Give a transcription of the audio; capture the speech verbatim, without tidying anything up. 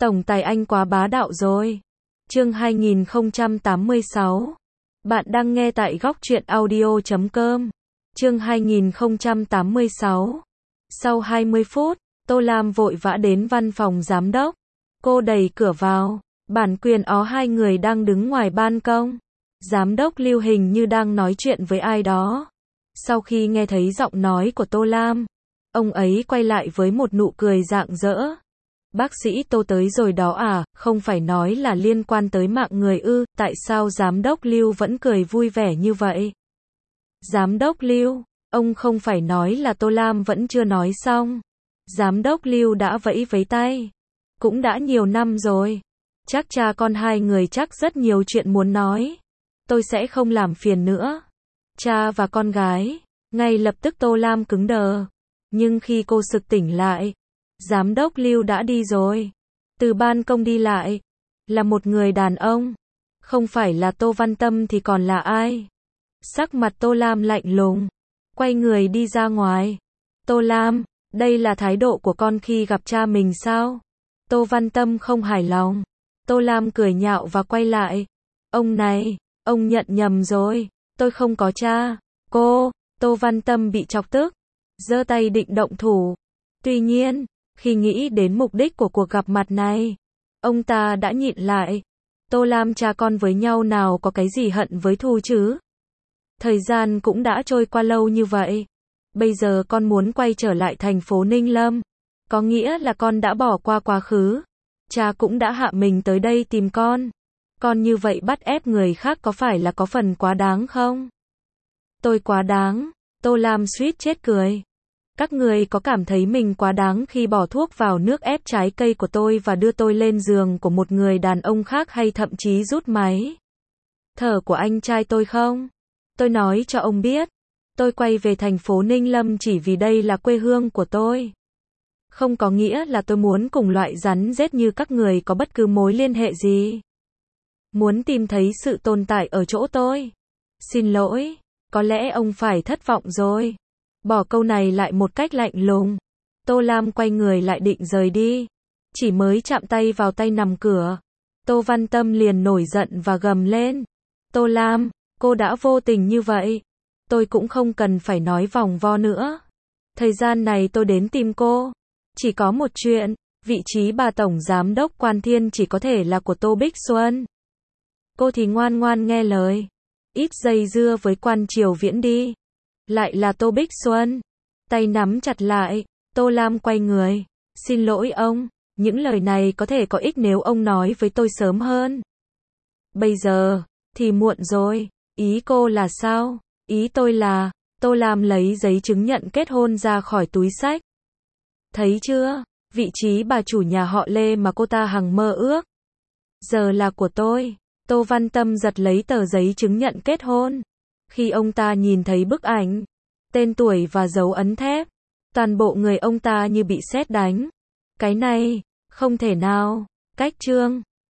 Tổng tài anh quá bá đạo rồi. Chương hai nghìn không trăm tám mươi sáu. Bạn đang nghe tại góc truyện audio chấm com. Chương hai nghìn không trăm tám mươi sáu. Sau hai mươi phút, Tô Lam vội vã đến văn phòng giám đốc. Cô đẩy cửa vào, bản quyền ó hai người đang đứng ngoài ban công. Giám đốc Lưu hình như đang nói chuyện với ai đó. Sau khi nghe thấy giọng nói của Tô Lam, ông ấy quay lại với một nụ cười rạng rỡ. Bác sĩ Tô tới rồi đó à, không phải nói là liên quan tới mạng người ư, tại sao giám đốc Lưu vẫn cười vui vẻ như vậy? Giám đốc Lưu, ông không phải nói là Tô Lam vẫn chưa nói xong. Giám đốc Lưu đã vẫy vẫy tay. Cũng đã nhiều năm rồi. Chắc cha con hai người chắc rất nhiều chuyện muốn nói. Tôi sẽ không làm phiền nữa. Cha và con gái. Ngay lập tức Tô Lam cứng đờ. Nhưng khi cô sực tỉnh lại, giám đốc Lưu đã đi rồi. Từ ban công đi lại. Là một người đàn ông. Không phải là Tô Văn Tâm thì còn là ai? Sắc mặt Tô Lam lạnh lùng. Quay người đi ra ngoài. Tô Lam, đây là thái độ của con khi gặp cha mình sao? Tô Văn Tâm không hài lòng. Tô Lam cười nhạo và quay lại. Ông này, ông nhận nhầm rồi. Tôi không có cha. Cô, Tô Văn Tâm bị chọc tức. Giơ tay định động thủ. Tuy nhiên, khi nghĩ đến mục đích của cuộc gặp mặt này, ông ta đã nhịn lại. Tô Lam cha con với nhau nào có cái gì hận với thù chứ? Thời gian cũng đã trôi qua lâu như vậy. Bây giờ con muốn quay trở lại thành phố Ninh Lâm. Có nghĩa là con đã bỏ qua quá khứ. Cha cũng đã hạ mình tới đây tìm con. Con như vậy bắt ép người khác có phải là có phần quá đáng không? Tôi quá đáng. Tô Lam suýt chết cười. Các người có cảm thấy mình quá đáng khi bỏ thuốc vào nước ép trái cây của tôi và đưa tôi lên giường của một người đàn ông khác hay thậm chí rút máy thở của anh trai tôi không? Tôi nói cho ông biết, tôi quay về thành phố Ninh Lâm chỉ vì đây là quê hương của tôi. Không có nghĩa là tôi muốn cùng loại rắn rết như các người có bất cứ mối liên hệ gì. Muốn tìm thấy sự tồn tại ở chỗ tôi. Xin lỗi, có lẽ ông phải thất vọng rồi. Bỏ câu này lại một cách lạnh lùng. Tô Lam quay người lại định rời đi. Chỉ mới chạm tay vào tay nằm cửa. Tô Văn Tâm liền nổi giận và gầm lên. Tô Lam, cô đã vô tình như vậy. Tôi cũng không cần phải nói vòng vo nữa. Thời gian này tôi đến tìm cô. Chỉ có một chuyện, vị trí bà tổng giám đốc Quan Thiên chỉ có thể là của Tô Bích Xuân. Cô thì ngoan ngoan nghe lời. Ít dây dưa với Quan Triều Viễn đi. Lại là Tô Bích Xuân. Tay nắm chặt lại, Tô Lam quay người. Xin lỗi ông, những lời này có thể có ích nếu ông nói với tôi sớm hơn. Bây giờ, thì muộn rồi. Ý cô là sao? Ý tôi là, Tô Lam lấy giấy chứng nhận kết hôn ra khỏi túi xách. Thấy chưa? Vị trí bà chủ nhà họ Lê mà cô ta hằng mơ ước. Giờ là của tôi. Tô Văn Tâm giật lấy tờ giấy chứng nhận kết hôn. Khi ông ta nhìn thấy bức ảnh, tên tuổi và dấu ấn thép, toàn bộ người ông ta như bị sét đánh. Cái này, không thể nào. Cách chương.